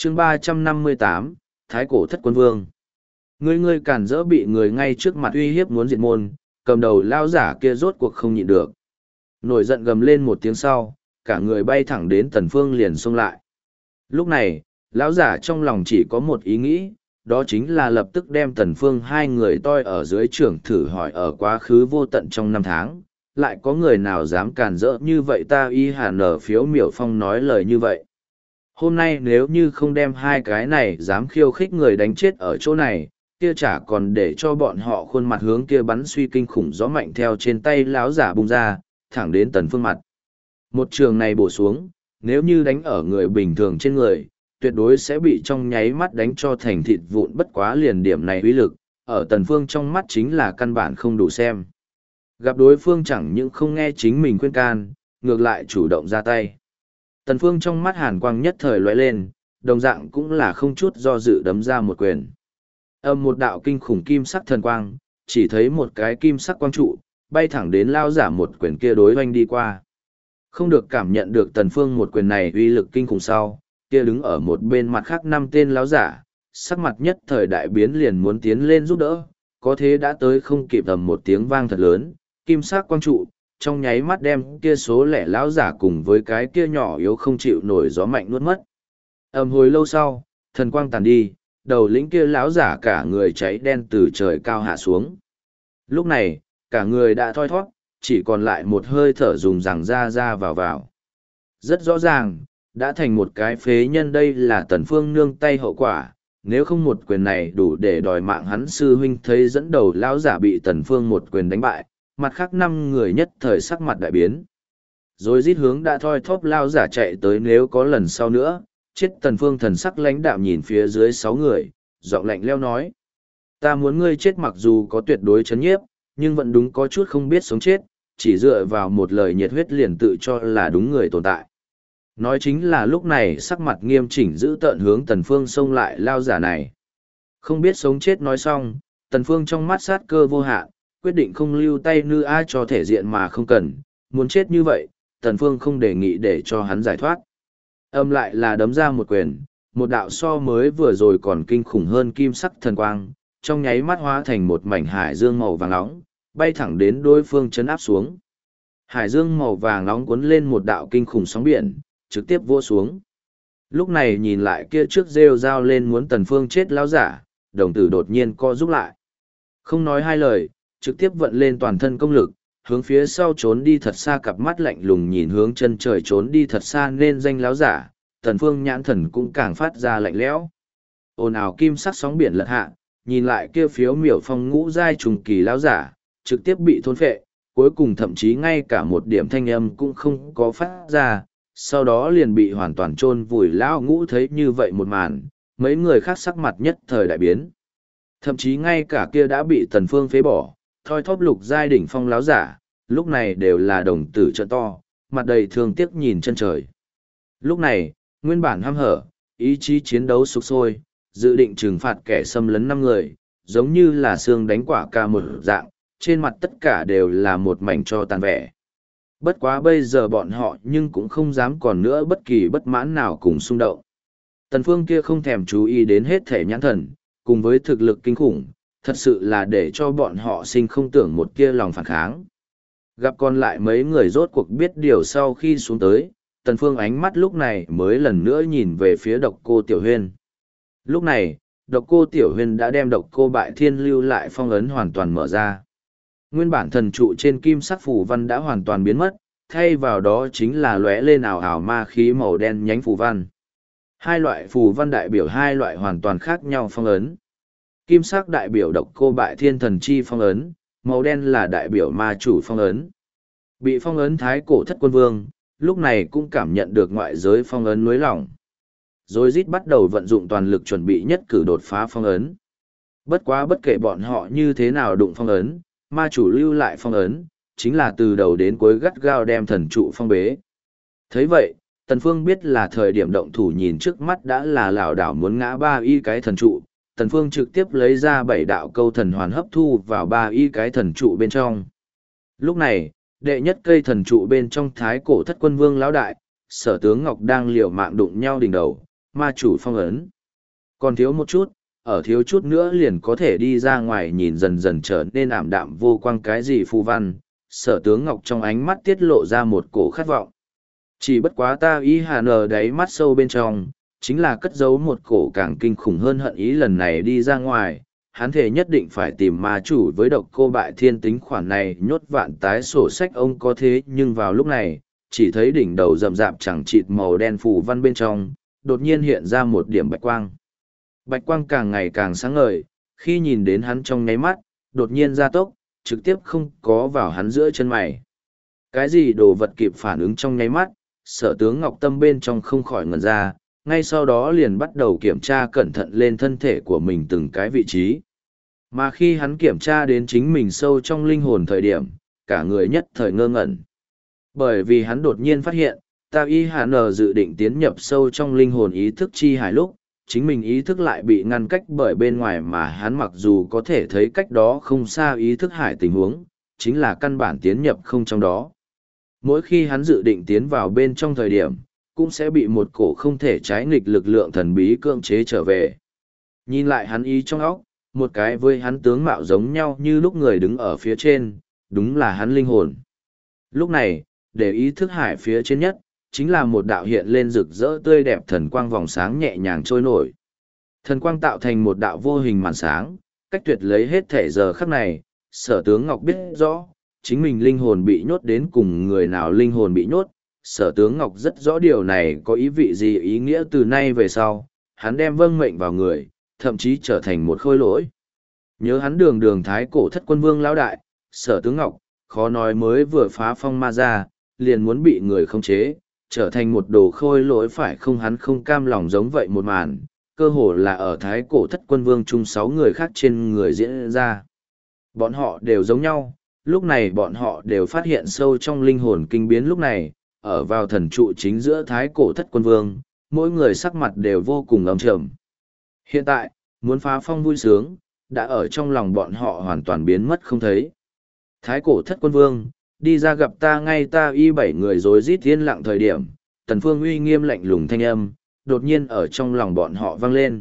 chương 358, Thái cổ thất quân vương. Ngươi cản rỡ bị người ngay trước mặt uy hiếp muốn diệt môn, cầm đầu lao giả kia rốt cuộc không nhịn được. Nổi giận gầm lên một tiếng sau, cả người bay thẳng đến Tần Phương liền xông lại. Lúc này, lão giả trong lòng chỉ có một ý nghĩ, đó chính là lập tức đem Tần Phương hai người toi ở dưới trưởng thử hỏi ở quá khứ vô tận trong năm tháng, lại có người nào dám cản rỡ như vậy ta y hà nở phiếu miểu phong nói lời như vậy. Hôm nay nếu như không đem hai cái này dám khiêu khích người đánh chết ở chỗ này, kia chả còn để cho bọn họ khuôn mặt hướng kia bắn suy kinh khủng gió mạnh theo trên tay lão giả bung ra, thẳng đến Tần Phương mặt. Một trường này bổ xuống, nếu như đánh ở người bình thường trên người, tuyệt đối sẽ bị trong nháy mắt đánh cho thành thịt vụn, bất quá liền điểm này uy lực, ở Tần Phương trong mắt chính là căn bản không đủ xem. Gặp đối phương chẳng những không nghe chính mình khuyên can, ngược lại chủ động ra tay. Tần Phương trong mắt hàn quang nhất thời lóe lên, đồng dạng cũng là không chút do dự đấm ra một quyền. Một đạo kinh khủng kim sắc thần quang, chỉ thấy một cái kim sắc quang trụ, bay thẳng đến lao giả một quyền kia đối hoanh đi qua. Không được cảm nhận được Tần Phương một quyền này uy lực kinh khủng sau, kia đứng ở một bên mặt khác năm tên lão giả, sắc mặt nhất thời đại biến liền muốn tiến lên giúp đỡ, có thế đã tới không kịp tầm một tiếng vang thật lớn, kim sắc quang trụ, trong nháy mắt đem kia số lẻ lão giả cùng với cái kia nhỏ yếu không chịu nổi gió mạnh nuốt mất. Hồi lâu sau, thần quang tàn đi, đầu lĩnh kia lão giả cả người cháy đen từ trời cao hạ xuống. Lúc này, cả người đã thoi thoát, chỉ còn lại một hơi thở dùng rằng ra vào. Rất rõ ràng, đã thành một cái phế nhân, đây là Tần Phương nương tay hậu quả, nếu không một quyền này đủ để đòi mạng hắn. Sư huynh thấy dẫn đầu lão giả bị Tần Phương một quyền đánh bại, mặt khác năm người nhất thời sắc mặt đại biến. Rồi rít hướng đã thoi thóp lão giả chạy tới, nếu có lần sau nữa, chết. Tần Phương thần sắc lãnh đạm nhìn phía dưới 6 người, giọng lạnh lẽo nói: ta muốn ngươi chết, mặc dù có tuyệt đối chấn nhiếp, nhưng vẫn đúng có chút không biết sống chết, chỉ dựa vào một lời nhiệt huyết liền tự cho là đúng người tồn tại. Nói chính là lúc này sắc mặt nghiêm chỉnh giữ tợn hướng Tần Phương xông lại lao giả này. Không biết sống chết nói xong, Tần Phương trong mắt sát cơ vô hạn, quyết định không lưu tay nữ ai cho thể diện mà không cần, muốn chết như vậy, Tần Phương không đề nghị để cho hắn giải thoát. Lại là đấm ra một quyền, một đạo so mới vừa rồi còn kinh khủng hơn kim sắc thần quang, trong nháy mắt hóa thành một mảnh hải dương màu vàng nóng, bay thẳng đến đối phương chấn áp xuống. Hải dương màu vàng nóng cuốn lên một đạo kinh khủng sóng biển, trực tiếp vỗ xuống. Lúc này nhìn lại kia trước rêu rao lên muốn Tần Phương chết lão giả, đồng tử đột nhiên co rút lại. Không nói hai lời, trực tiếp vận lên toàn thân công lực, hướng phía sau trốn đi thật xa, cặp mắt lạnh lùng nhìn hướng chân trời trốn đi thật xa nên danh lão giả, Tần Phương nhãn thần cũng càng phát ra lạnh lẽo. Ồn ào kim sắc sóng biển lật hạ, nhìn lại kia phiếu miểu phong ngũ giai trùng kỳ lão giả, trực tiếp bị thôn phệ, cuối cùng thậm chí ngay cả một điểm thanh âm cũng không có phát ra, sau đó liền bị hoàn toàn chôn vùi. Lão ngũ thấy như vậy một màn, mấy người khác sắc mặt nhất thời đại biến. Thậm chí ngay cả kia đã bị Tần Phương phế bỏ, thoi thóp lục giai đỉnh phong lão giả, lúc này đều là đồng tử trợn to, mặt đầy thương tiếc nhìn chân trời. Lúc này, nguyên bản hăm hở, ý chí chiến đấu sục sôi, dự định trừng phạt kẻ xâm lấn 5 người, giống như là xương đánh quả ca một dạng, trên mặt tất cả đều là một mảnh cho tàn vẻ. Bất quá bây giờ bọn họ nhưng cũng không dám còn nữa bất kỳ bất mãn nào cùng xung động. Tần Phương kia không thèm chú ý đến hết thể nhãn thần, cùng với thực lực kinh khủng, thật sự là để cho bọn họ sinh không tưởng một kia lòng phản kháng. Gặp còn lại mấy người rốt cuộc biết điều sau khi xuống tới, Tần Phương ánh mắt lúc này mới lần nữa nhìn về phía Độc Cô Tiểu Huyên. Lúc này, Độc Cô Tiểu Huyên đã đem Độc Cô Bại Thiên lưu lại phong ấn hoàn toàn mở ra. Nguyên bản thần trụ trên kim sắc phù văn đã hoàn toàn biến mất, thay vào đó chính là lóe lên ảo ảo ma khí màu đen nhánh phù văn. Hai loại phù văn đại biểu hai loại hoàn toàn khác nhau phong ấn. Kim sắc đại biểu Độc Cô Bại Thiên thần chi phong ấn, màu đen là đại biểu ma chủ phong ấn. Bị phong ấn Thái Cổ Thất Quân Vương, lúc này cũng cảm nhận được ngoại giới phong ấn nới lỏng. Rồi rít bắt đầu vận dụng toàn lực chuẩn bị nhất cử đột phá phong ấn. Bất quá bất kể bọn họ như thế nào đụng phong ấn, ma chủ lưu lại phong ấn, chính là từ đầu đến cuối gắt gao đem thần trụ phong bế. Thấy vậy, Tần Phương biết là thời điểm động thủ, nhìn trước mắt đã là lảo đảo muốn ngã 3 y cái thần trụ, Tần Phương trực tiếp lấy ra 7 đạo câu thần hoàn hấp thu vào 3 y cái thần trụ bên trong. Lúc này, đệ nhất cây thần trụ bên trong Thái Cổ Thất Quân Vương lão đại, Sở Tướng Ngọc đang liều mạng đụng nhau đỉnh đầu, ma chủ phong ấn. Còn thiếu một chút, ở thiếu chút nữa liền có thể đi ra ngoài nhìn dần dần trở nên ảm đạm vô quang cái gì phù văn, Sở Tướng Ngọc trong ánh mắt tiết lộ ra một cổ khát vọng. Chỉ bất quá ta ý hà nờ đáy mắt sâu bên trong, chính là cất giấu một cổ càng kinh khủng hơn hận ý lần này đi ra ngoài, hắn thể nhất định phải tìm ma chủ với độc cô bại thiên tính khoản này nhốt vạn tái sổ sách ông có thế nhưng vào lúc này, chỉ thấy đỉnh đầu rậm rạp chẳng chịt màu đen phù văn bên trong, đột nhiên hiện ra một điểm bạch quang. Bạch quang càng ngày càng sáng ngời, khi nhìn đến hắn trong nháy mắt, đột nhiên gia tốc, trực tiếp không có vào hắn giữa chân mày. Cái gì đồ vật kịp phản ứng trong nháy mắt, Sở Tướng Ngọc tâm bên trong không khỏi ngẩn ra, ngay sau đó liền bắt đầu kiểm tra cẩn thận lên thân thể của mình từng cái vị trí. Mà khi hắn kiểm tra đến chính mình sâu trong linh hồn thời điểm, cả người nhất thời ngơ ngẩn. Bởi vì hắn đột nhiên phát hiện, Tao Y Hà Nờ dự định tiến nhập sâu trong linh hồn ý thức chi hải lúc, chính mình ý thức lại bị ngăn cách bởi bên ngoài mà hắn mặc dù có thể thấy cách đó không xa ý thức hải tình huống, chính là căn bản tiến nhập không trong đó. Mỗi khi hắn dự định tiến vào bên trong thời điểm, cũng sẽ bị một cổ không thể trái nghịch lực lượng thần bí cưỡng chế trở về. Nhìn lại hắn ý trong óc, một cái với hắn tướng mạo giống nhau như lúc người đứng ở phía trên, đúng là hắn linh hồn. Lúc này, để ý thức hải phía trên nhất, chính là một đạo hiện lên rực rỡ tươi đẹp thần quang vòng sáng nhẹ nhàng trôi nổi. Thần quang tạo thành một đạo vô hình màn sáng, cách tuyệt lấy hết thể giờ khắc này, Sở Tướng Ngọc biết rõ, chính mình linh hồn bị nhốt đến cùng người nào linh hồn bị nhốt. Sở Tướng Ngọc rất rõ điều này có ý vị gì ý nghĩa từ nay về sau, hắn đem vâng mệnh vào người, thậm chí trở thành một khôi lỗi. Nhớ hắn đường thái cổ thất quân vương lão đại, Sở Tướng Ngọc, khó nói mới vừa phá phong ma ra, liền muốn bị người khống chế, trở thành một đồ khôi lỗi phải không hắn không cam lòng giống vậy một màn, cơ hồ là ở thái cổ thất quân vương chung 6 người khác trên người diễn ra. Bọn họ đều giống nhau, lúc này bọn họ đều phát hiện sâu trong linh hồn kinh biến lúc này, ở vào thần trụ chính giữa thái cổ thất quân vương, mỗi người sắc mặt đều vô cùng âm trầm. Hiện tại, muốn phá phong vui sướng, đã ở trong lòng bọn họ hoàn toàn biến mất không thấy. Thái cổ thất quân vương, đi ra gặp ta ngay ta y 7 người rối rít yên lặng thời điểm, Tần Phương uy nghiêm lạnh lùng thanh âm, đột nhiên ở trong lòng bọn họ vang lên.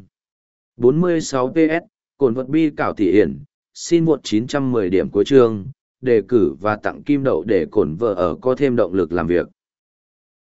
46 PS, cồn vật bi cảo tỷ hiển, xin một 910 điểm cuối chương, đề cử và tặng kim đậu để cổn vợ ở có thêm động lực làm việc.